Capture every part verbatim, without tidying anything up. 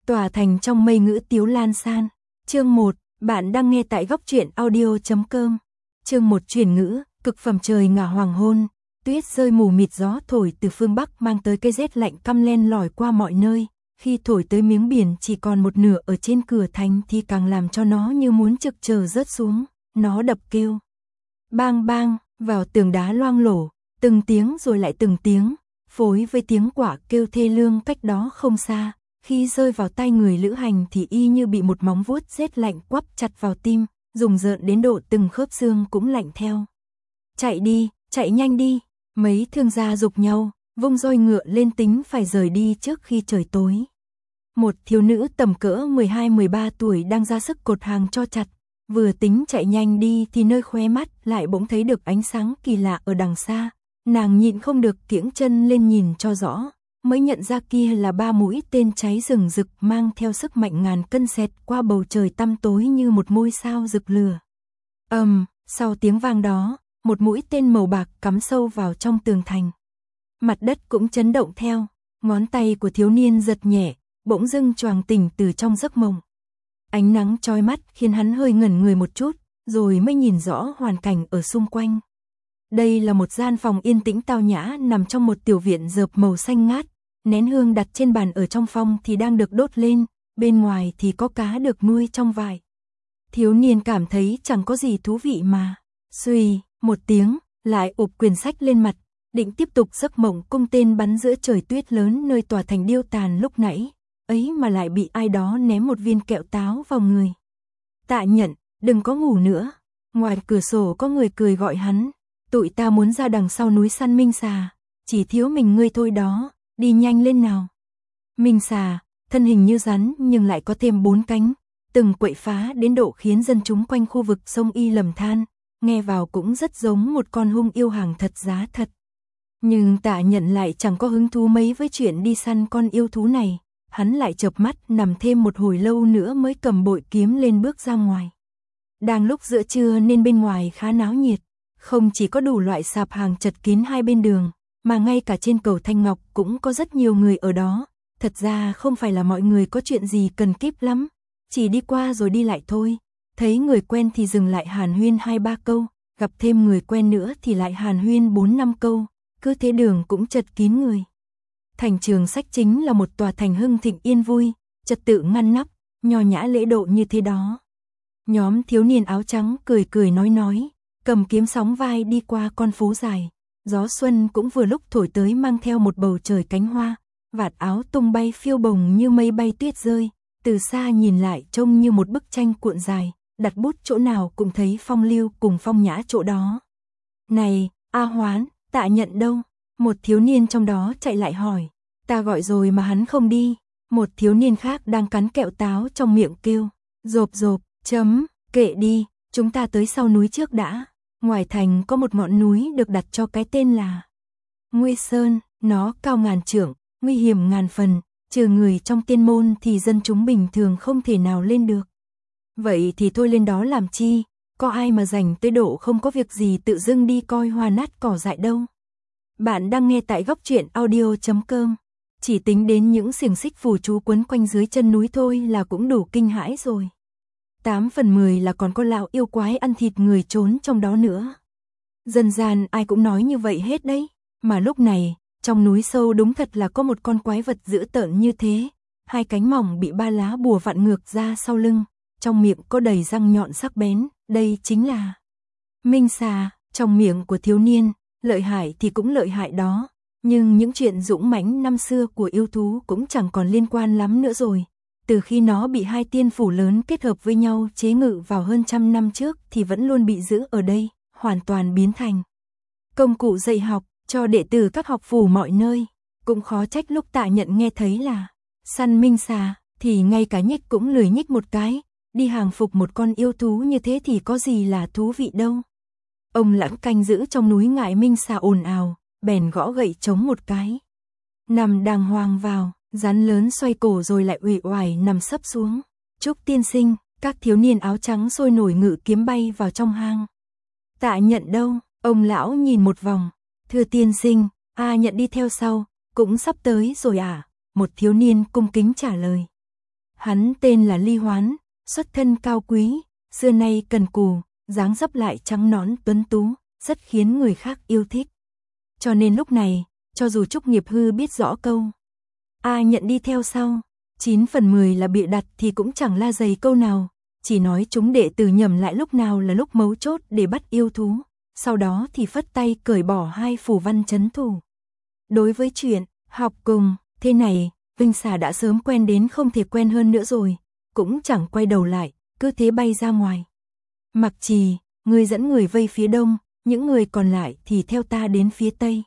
Tòa thành trong mây ngữ tiếu lan san. Chương một, bạn đang nghe tại góc truyện audio chấm com. Chương một chuyển ngữ, cực phẩm trời ngả hoàng hôn, tuyết rơi mù mịt, gió thổi từ phương Bắc mang tới cái rét lạnh căm len lỏi qua mọi nơi. Khi thổi tới miếng biển chỉ còn một nửa ở trên cửa thành thì càng làm cho nó như muốn trực chờ rớt xuống. Nó đập kêu bang bang vào tường đá loang lổ, từng tiếng rồi lại từng tiếng, phối với tiếng quả kêu thê lương cách đó không xa. Khi rơi vào tay người lữ hành thì y như bị một móng vuốt rét lạnh quắp chặt vào tim, rùng rợn đến độ từng khớp xương cũng lạnh theo. Chạy đi, chạy nhanh đi, mấy thương gia giục nhau, vung roi ngựa lên tính phải rời đi trước khi trời tối. Một thiếu nữ tầm cỡ mười hai mười ba tuổi đang ra sức cột hàng cho chặt, vừa tính chạy nhanh đi thì nơi khóe mắt lại bỗng thấy được ánh sáng kỳ lạ ở đằng xa. Nàng nhịn không được kiễng chân lên nhìn cho rõ, mới nhận ra kia là ba mũi tên cháy rừng rực mang theo sức mạnh ngàn cân xẹt qua bầu trời tăm tối như một ngôi sao rực lửa. Ầm, um, sau tiếng vang đó, một mũi tên màu bạc cắm sâu vào trong tường thành. Mặt đất cũng chấn động theo, ngón tay của thiếu niên giật nhẹ, bỗng dưng choàng tỉnh từ trong giấc mộng. Ánh nắng chói mắt khiến hắn hơi ngẩn người một chút, rồi mới nhìn rõ hoàn cảnh ở xung quanh. Đây là một gian phòng yên tĩnh tao nhã nằm trong một tiểu viện rợp màu xanh ngát, nén hương đặt trên bàn ở trong phòng thì đang được đốt lên, bên ngoài thì có cá được nuôi trong vải. Thiếu niên cảm thấy chẳng có gì thú vị mà, suy, một tiếng, lại ụp quyển sách lên mặt, định tiếp tục giấc mộng cung tên bắn giữa trời tuyết lớn nơi tòa thành điêu tàn lúc nãy, ấy mà lại bị ai đó ném một viên kẹo táo vào người. Tạ Nhận, đừng có ngủ nữa, ngoài cửa sổ có người cười gọi hắn. Tụi ta muốn ra đằng sau núi săn minh xà, chỉ thiếu mình ngươi thôi đó, đi nhanh lên nào. Minh xà, thân hình như rắn nhưng lại có thêm bốn cánh, từng quậy phá đến độ khiến dân chúng quanh khu vực sông Y lầm than, nghe vào cũng rất giống một con hung yêu hàng thật giá thật. Nhưng Tạ Nhận lại chẳng có hứng thú mấy với chuyện đi săn con yêu thú này, hắn lại chợp mắt nằm thêm một hồi lâu nữa mới cầm bội kiếm lên bước ra ngoài. Đang lúc giữa trưa nên bên ngoài khá náo nhiệt. Không chỉ có đủ loại sạp hàng chật kín hai bên đường, mà ngay cả trên cầu Thanh Ngọc cũng có rất nhiều người ở đó. Thật ra không phải là mọi người có chuyện gì cần kíp lắm, chỉ đi qua rồi đi lại thôi. Thấy người quen thì dừng lại hàn huyên hai ba câu, gặp thêm người quen nữa thì lại hàn huyên bốn năm câu, cứ thế đường cũng chật kín người. Thành Trường Sách chính là một tòa thành hưng thịnh yên vui, trật tự ngăn nắp, nho nhã lễ độ như thế đó. Nhóm thiếu niên áo trắng cười cười nói nói, cầm kiếm sóng vai đi qua con phố dài, gió xuân cũng vừa lúc thổi tới mang theo một bầu trời cánh hoa, vạt áo tung bay phiêu bồng như mây bay tuyết rơi, từ xa nhìn lại trông như một bức tranh cuộn dài, đặt bút chỗ nào cũng thấy phong lưu cùng phong nhã chỗ đó. Này, A Hoán, Tạ Nhận đâu? Một thiếu niên trong đó chạy lại hỏi, ta gọi rồi mà hắn không đi. Một thiếu niên khác đang cắn kẹo táo trong miệng kêu, rộp rộp, chấm, kệ đi, chúng ta tới sau núi trước đã. Ngoài thành có một ngọn núi được đặt cho cái tên là Nguy Sơn, nó cao ngàn trượng, nguy hiểm ngàn phần, trừ người trong tiên môn thì dân chúng bình thường không thể nào lên được. Vậy thì thôi lên đó làm chi, có ai mà rảnh tới độ không có việc gì tự dưng đi coi hoa nát cỏ dại đâu. Bạn đang nghe tại góc truyện audio chấm com, chỉ tính đến những xiềng xích phù chú quấn quanh dưới chân núi thôi là cũng đủ kinh hãi rồi. Tám phần mười là còn có lão yêu quái ăn thịt người trốn trong đó nữa. Dân gian ai cũng nói như vậy hết đấy, mà lúc này, trong núi sâu đúng thật là có một con quái vật dữ tợn như thế, hai cánh mỏng bị ba lá bùa vặn ngược ra sau lưng, trong miệng có đầy răng nhọn sắc bén, đây chính là Minh xà. Trong miệng của thiếu niên, lợi hại thì cũng lợi hại đó, nhưng những chuyện dũng mãnh năm xưa của yêu thú cũng chẳng còn liên quan lắm nữa rồi. Từ khi nó bị hai tiên phủ lớn kết hợp với nhau chế ngự vào hơn trăm năm trước thì vẫn luôn bị giữ ở đây, hoàn toàn biến thành công cụ dạy học cho đệ tử các học phủ mọi nơi. Cũng khó trách lúc Tạ Nhận nghe thấy là săn minh xà thì ngay cả nhích cũng lười nhích một cái, đi hàng phục một con yêu thú như thế thì có gì là thú vị đâu. Ông Lãng canh giữ trong núi ngại minh xà ồn ào, bèn gõ gậy trống một cái. Nằm đàng hoàng vào. Rắn lớn xoay cổ rồi lại uể oải nằm sấp xuống. Trúc tiên sinh, các thiếu niên áo trắng sôi nổi ngự kiếm bay vào trong hang. Tạ Nhận đâu? Ông lão nhìn một vòng. Thưa tiên sinh, A Nhận đi theo sau, cũng sắp tới rồi à? Một thiếu niên cung kính trả lời. Hắn tên là Ly Hoán, xuất thân cao quý, xưa nay cần cù, dáng dấp lại trắng nõn tuấn tú, rất khiến người khác yêu thích. Cho nên lúc này, cho dù Trúc Nghiệp Hư biết rõ câu A nhận đi theo sau, chín phần mười là bịa đặt thì cũng chẳng la dày câu nào, chỉ nói chúng đệ tử nhầm lại lúc nào là lúc mấu chốt để bắt yêu thú, sau đó thì phất tay cởi bỏ hai phù văn trấn thủ. Đối với chuyện học cùng thế này, Vinh Xà đã sớm quen đến không thể quen hơn nữa rồi, cũng chẳng quay đầu lại, cứ thế bay ra ngoài. Mặc Trì, người dẫn người vây phía đông, những người còn lại thì theo ta đến phía tây.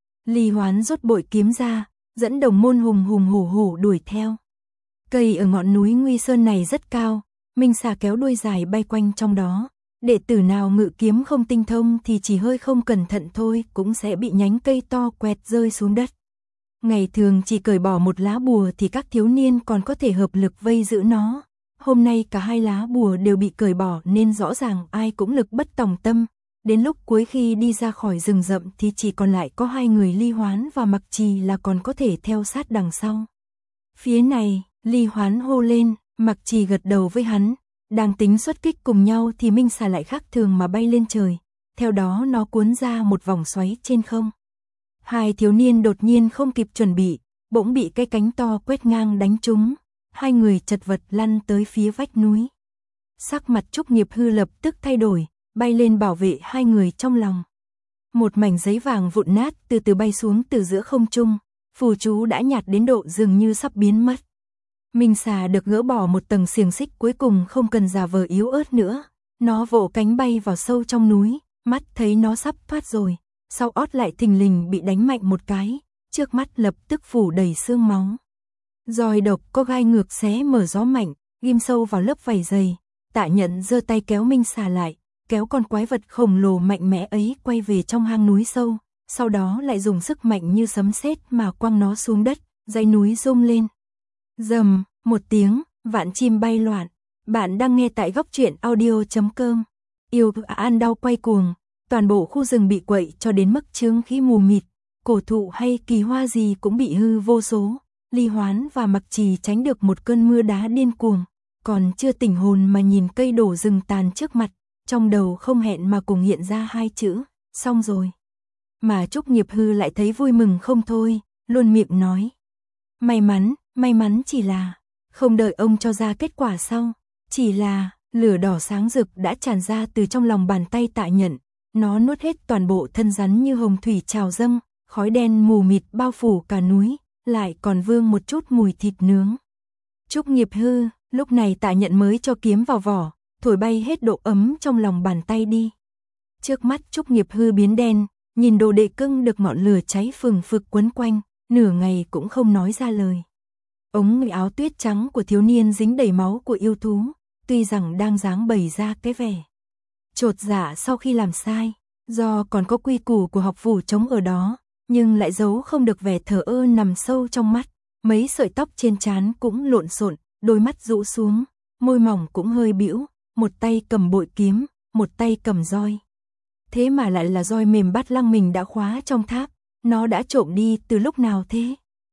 Ly Hoán rút bội kiếm ra, dẫn đồng môn hùng hùng hổ hổ đuổi theo. Cây ở ngọn núi Nguy Sơn này rất cao, Minh Xà kéo đuôi dài bay quanh trong đó. Đệ tử nào ngự kiếm không tinh thông thì chỉ hơi không cẩn thận thôi cũng sẽ bị nhánh cây to quẹt rơi xuống đất. Ngày thường chỉ cởi bỏ một lá bùa thì các thiếu niên còn có thể hợp lực vây giữ nó. Hôm nay cả hai lá bùa đều bị cởi bỏ nên rõ ràng ai cũng lực bất tòng tâm. Đến lúc cuối khi đi ra khỏi rừng rậm thì chỉ còn lại có hai người Ly Hoán và Mặc Trì là còn có thể theo sát đằng sau. Phía này, Ly Hoán hô lên, Mặc Trì gật đầu với hắn. Đang tính xuất kích cùng nhau thì Minh Xà lại khác thường mà bay lên trời. Theo đó nó cuốn ra một vòng xoáy trên không. Hai thiếu niên đột nhiên không kịp chuẩn bị, bỗng bị cái cánh to quét ngang đánh trúng. Hai người chật vật lăn tới phía vách núi. Sắc mặt Trúc Nghiệp Hư lập tức thay đổi, bay lên bảo vệ hai người trong lòng. Một mảnh giấy vàng vụn nát từ từ bay xuống từ giữa không trung, phù chú đã nhạt đến độ dường như sắp biến mất. Minh Xà được gỡ bỏ một tầng xiềng xích cuối cùng không cần giả vờ yếu ớt nữa. Nó vỗ cánh bay vào sâu trong núi, mắt thấy nó sắp thoát rồi. Sau ót lại thình lình bị đánh mạnh một cái, trước mắt lập tức phủ đầy sương máu. Roi độc có gai ngược xé mở gió mạnh, ghim sâu vào lớp vảy dày. Tạ Nhận giơ tay kéo Minh Xà lại, kéo con quái vật khổng lồ mạnh mẽ ấy quay về trong hang núi sâu. Sau đó lại dùng sức mạnh như sấm sét mà quăng nó xuống đất, dãy núi rung lên. Rầm, một tiếng, vạn chim bay loạn. Bạn đang nghe tại góc truyện audio chấm com. Yêu An đau quay cuồng, toàn bộ khu rừng bị quậy cho đến mức chướng khí mù mịt, cổ thụ hay kỳ hoa gì cũng bị hư vô số. Ly Hoán và Mặc Trì tránh được một cơn mưa đá điên cuồng, còn chưa tỉnh hồn mà nhìn cây đổ rừng tàn trước mặt, trong đầu không hẹn mà cùng hiện ra hai chữ, xong rồi. Mà Trúc Nghiệp Hư lại thấy vui mừng không thôi, luôn miệng nói. May mắn, may mắn chỉ là, không đợi ông cho ra kết quả sau, chỉ là, lửa đỏ sáng rực đã tràn ra từ trong lòng bàn tay Tạ Nhận, nó nuốt hết toàn bộ thân rắn như hồng thủy trào dâng, khói đen mù mịt bao phủ cả núi, lại còn vương một chút mùi thịt nướng. Trúc Nghiệp Hư, lúc này Tạ Nhận mới cho kiếm vào vỏ, thổi bay hết độ ấm trong lòng bàn tay đi. Trước mắt Trúc Nghiệp Hư biến đen, nhìn đồ đệ cưng được ngọn lửa cháy phừng phực quấn quanh, nửa ngày cũng không nói ra lời. Ống áo tuyết trắng của thiếu niên dính đầy máu của yêu thú, tuy rằng đang dáng bày ra cái vẻ chột dạ sau khi làm sai, do còn có quy củ của học phủ chống ở đó, nhưng lại giấu không được vẻ thờ ơ nằm sâu trong mắt, mấy sợi tóc trên trán cũng lộn xộn, đôi mắt rũ xuống, môi mỏng cũng hơi bĩu, một tay cầm bội kiếm, một tay cầm roi. Thế mà lại là roi mềm Bát Lăng mình đã khóa trong tháp, nó đã trộm đi từ lúc nào thế?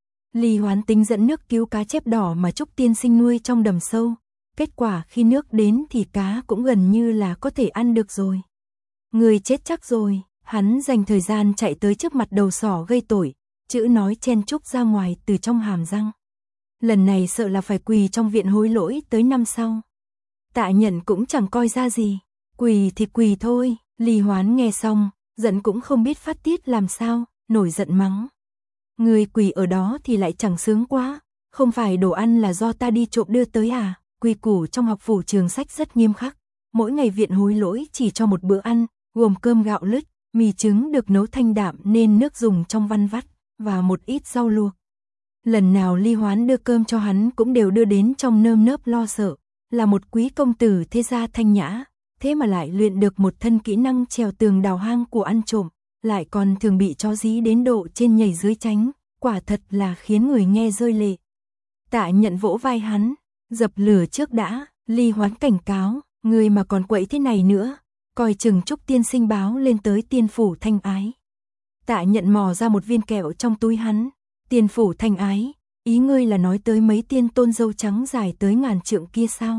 Ly Hoán tính dẫn nước cứu cá chép đỏ mà Trúc tiên sinh nuôi trong đầm sâu, kết quả khi nước đến thì cá cũng gần như là có thể ăn được rồi. Người chết chắc rồi, hắn dành thời gian chạy tới trước mặt đầu sỏ gây tội, chữ nói chen chúc ra ngoài từ trong hàm răng. Lần này sợ là phải quỳ trong viện hối lỗi tới năm sau. Tạ Nhận cũng chẳng coi ra gì, quỳ thì quỳ thôi. Ly Hoán nghe xong, giận cũng không biết phát tiết làm sao, nổi giận mắng. Người quỳ ở đó thì lại chẳng sướng quá, không phải đồ ăn là do ta đi trộm đưa tới à? Quy củ trong học phủ Trường Sách rất nghiêm khắc, mỗi ngày viện hối lỗi chỉ cho một bữa ăn, gồm cơm gạo lứt, mì trứng được nấu thanh đạm nên nước dùng trong văn vắt, và một ít rau luộc. Lần nào Ly Hoán đưa cơm cho hắn cũng đều đưa đến trong nơm nớp lo sợ, là một quý công tử thế gia thanh nhã, thế mà lại luyện được một thân kỹ năng trèo tường đào hang của ăn trộm, lại còn thường bị chó dí đến độ trên nhảy dưới tránh, quả thật là khiến người nghe rơi lệ. Tạ Nhận vỗ vai hắn, dập lửa trước đã. Ly Hoán cảnh cáo, người mà còn quậy thế này nữa, coi chừng Trúc tiên sinh báo lên tới tiên phủ Thanh Ái. Tạ Nhận mò ra một viên kẹo trong túi hắn, tiên phủ Thanh Ái, Ý ngươi là nói tới mấy tiên tôn râu trắng dài tới ngàn trượng kia sao?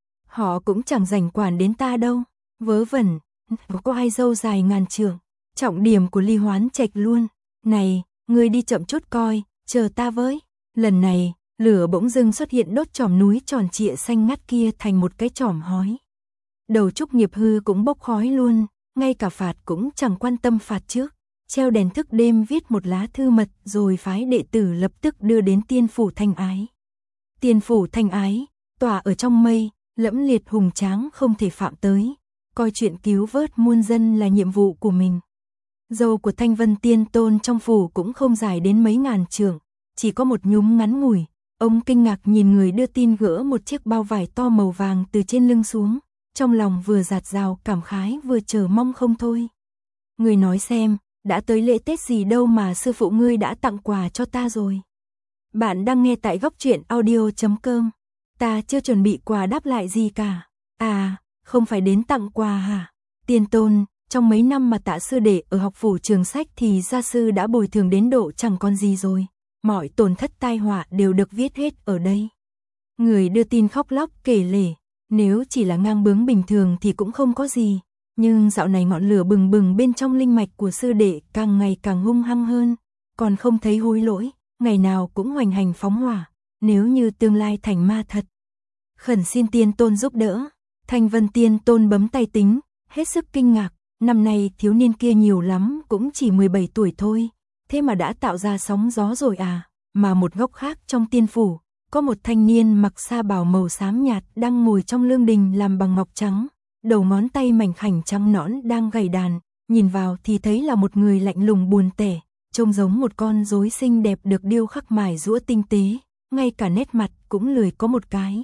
Họ cũng chẳng rảnh quản đến ta đâu. Vớ vẩn, có ai râu dài ngàn trượng? Trọng điểm của Ly Hoán Trạch luôn. Này, ngươi đi chậm chút coi, chờ ta với. Lần này, lửa bỗng dưng xuất hiện đốt chòm núi tròn trịa xanh ngắt kia thành một cái chòm hói. Đầu Trúc Nghiệp Hư cũng bốc khói luôn, ngay cả phạt cũng chẳng quan tâm phạt trước. Treo đèn thức đêm viết một lá thư mật rồi phái đệ tử lập tức đưa đến tiên phủ Thanh Ái. Tiên phủ Thanh Ái, tỏa ở trong mây, lẫm liệt hùng tráng không thể phạm tới, coi chuyện cứu vớt muôn dân là nhiệm vụ của mình. Dâu của Thanh Vân Tiên Tôn trong phủ cũng không dài đến mấy ngàn trượng, chỉ có một nhúm ngắn ngủi. Ông kinh ngạc nhìn người đưa tin gỡ một chiếc bao vải to màu vàng từ trên lưng xuống, trong lòng vừa dạt dào cảm khái vừa chờ mong không thôi. Người nói xem, đã tới lễ Tết gì đâu mà sư phụ ngươi đã tặng quà cho ta rồi. Bạn đang nghe tại góc truyện audio chấm com. Ta chưa chuẩn bị quà đáp lại gì cả. À, không phải đến tặng quà hả? Tiên Tôn, trong mấy năm mà Tạ sư đệ ở học phủ Trường Sách thì gia sư đã bồi thường đến độ chẳng còn gì rồi. Mọi tổn thất tai họa đều được viết hết ở đây. Người đưa tin khóc lóc kể lể, nếu chỉ là ngang bướng bình thường thì cũng không có gì. Nhưng dạo này ngọn lửa bừng bừng bên trong linh mạch của sư đệ càng ngày càng hung hăng hơn, còn không thấy hối lỗi, ngày nào cũng hoành hành phóng hỏa, nếu như tương lai thành ma thật. Khẩn xin Tiên Tôn giúp đỡ. Thanh Vân Tiên Tôn bấm tay tính, hết sức kinh ngạc, năm nay thiếu niên kia nhiều lắm cũng chỉ mười bảy tuổi thôi, thế mà đã tạo ra sóng gió rồi à. Mà một góc khác trong tiên phủ, có một thanh niên mặc sa bào màu xám nhạt đang ngồi trong lương đình làm bằng ngọc trắng. Đầu ngón tay mảnh khảnh trắng nõn đang gảy đàn, nhìn vào thì thấy là một người lạnh lùng buồn tẻ, trông giống một con rối xinh đẹp được điêu khắc mài giũa tinh tế, ngay cả nét mặt cũng lười có một cái.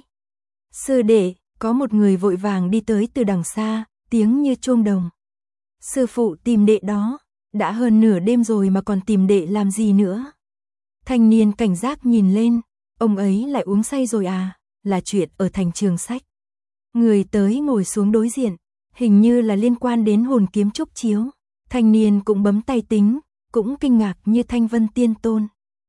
Sư đệ, có một người vội vàng đi tới từ đằng xa, tiếng như chuông đồng. Sư phụ tìm đệ đó, đã hơn nửa đêm rồi mà còn tìm đệ làm gì nữa? Thanh niên cảnh giác nhìn lên, ông ấy lại uống say rồi à, là chuyện ở thành Trường Sách. Người tới ngồi xuống đối diện, hình như là liên quan đến hồn kiếm trúc chiếu. Thanh niên cũng bấm tay tính, cũng kinh ngạc như Thanh Vân Tiên Tôn.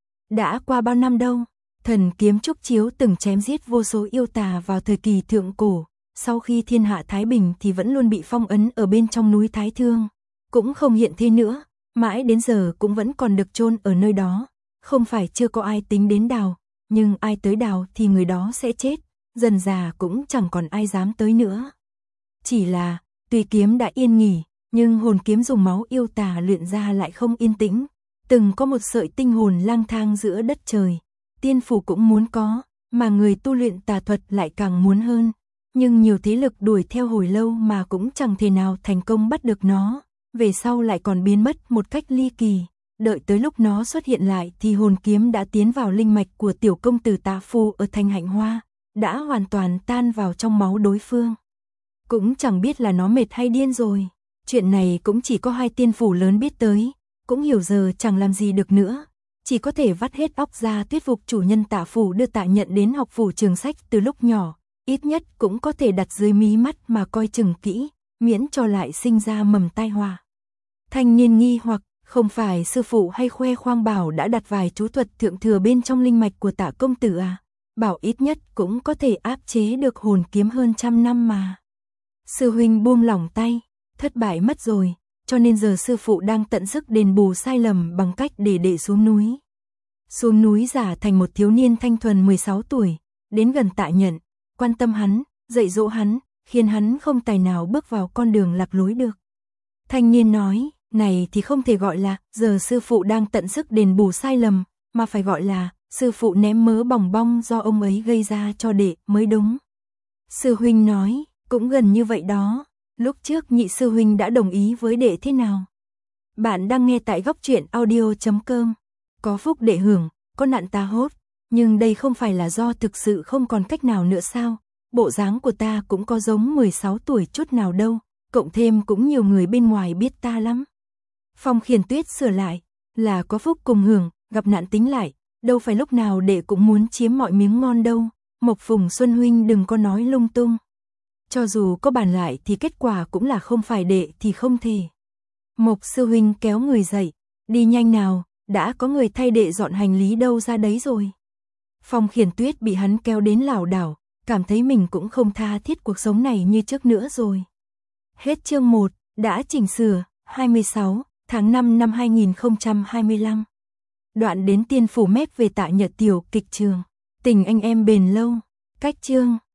Đã qua bao năm đâu, thần kiếm trúc chiếu từng chém giết vô số yêu tà vào thời kỳ thượng cổ, sau khi thiên hạ thái bình thì vẫn luôn bị phong ấn ở bên trong núi Thái Thương, cũng không hiện thế nữa, mãi đến giờ cũng vẫn còn được chôn ở nơi đó, không phải chưa có ai tính đến đào, nhưng ai tới đào thì người đó sẽ chết. Dần già cũng chẳng còn ai dám tới nữa. Chỉ là, tuy kiếm đã yên nghỉ, nhưng hồn kiếm dùng máu yêu tà luyện ra lại không yên tĩnh. Từng có một sợi tinh hồn lang thang giữa đất trời. Tiên phủ cũng muốn có, mà người tu luyện tà thuật lại càng muốn hơn. Nhưng nhiều thế lực đuổi theo hồi lâu mà cũng chẳng thể nào thành công bắt được nó. Về sau lại còn biến mất một cách ly kỳ. Đợi tới lúc nó xuất hiện lại thì hồn kiếm đã tiến vào linh mạch của tiểu công tử Tạ Phu ở thành Hạnh Hoa. Đã hoàn toàn tan vào trong máu đối phương. Cũng chẳng biết là nó mệt hay điên rồi. Chuyện này cũng chỉ có hai tiên phủ lớn biết tới, cũng hiểu giờ chẳng làm gì được nữa. Chỉ có thể vắt hết óc ra thuyết phục chủ nhân Tạ phủ đưa Tạ Nhận đến học phủ Trường Sách từ lúc nhỏ. Ít nhất cũng có thể đặt dưới mí mắt mà coi chừng kỹ, miễn cho lại sinh ra mầm tai họa. Thanh niên nghi hoặc, không phải sư phụ hay khoe khoang bảo đã đặt vài chú thuật thượng thừa bên trong linh mạch của Tạ công tử à? Bảo ít nhất cũng có thể áp chế được hồn kiếm hơn trăm năm mà. Sư huynh buông lỏng tay, thất bại mất rồi, cho nên giờ sư phụ đang tận sức đền bù sai lầm bằng cách để đệ xuống núi. Xuống núi giả thành một thiếu niên thanh thuần mười sáu tuổi, đến gần Tạ Nhận, quan tâm hắn, dạy dỗ hắn, khiến hắn không tài nào bước vào con đường lạc lối được. Thanh niên nói, này thì không thể gọi là giờ sư phụ đang tận sức đền bù sai lầm, mà phải gọi là sư phụ ném mớ bòng bong do ông ấy gây ra cho đệ mới đúng. Sư huynh nói, cũng gần như vậy đó, lúc trước nhị sư huynh đã đồng ý với đệ thế nào? Bạn đang nghe tại góc truyện audio chấm com. Có phúc đệ hưởng, có nạn ta hốt, nhưng đây không phải là do thực sự không còn cách nào nữa sao? Bộ dáng của ta cũng có giống mười sáu tuổi chút nào đâu, cộng thêm cũng nhiều người bên ngoài biết ta lắm. Phong Khiển Tuyết sửa lại, là có phúc cùng hưởng, gặp nạn tính lại. Đâu phải lúc nào đệ cũng muốn chiếm mọi miếng ngon đâu, Mộc Phùng Xuân huynh đừng có nói lung tung. Cho dù có bàn lại thì kết quả cũng là không phải đệ thì không thể. Mộc sư huynh kéo người dậy, đi nhanh nào, đã có người thay đệ dọn hành lý đâu ra đấy rồi. Phong Khiển Tuyết bị hắn kéo đến lảo đảo, cảm thấy mình cũng không tha thiết cuộc sống này như trước nữa rồi. Hết chương một, đã chỉnh sửa, hai mươi sáu tháng năm năm hai nghìn không trăm hai mươi lăm. Đoạn đến Tiên Phủ Mép về Tạ Nhật tiểu kịch trường. Tình anh em bền lâu. Cách chương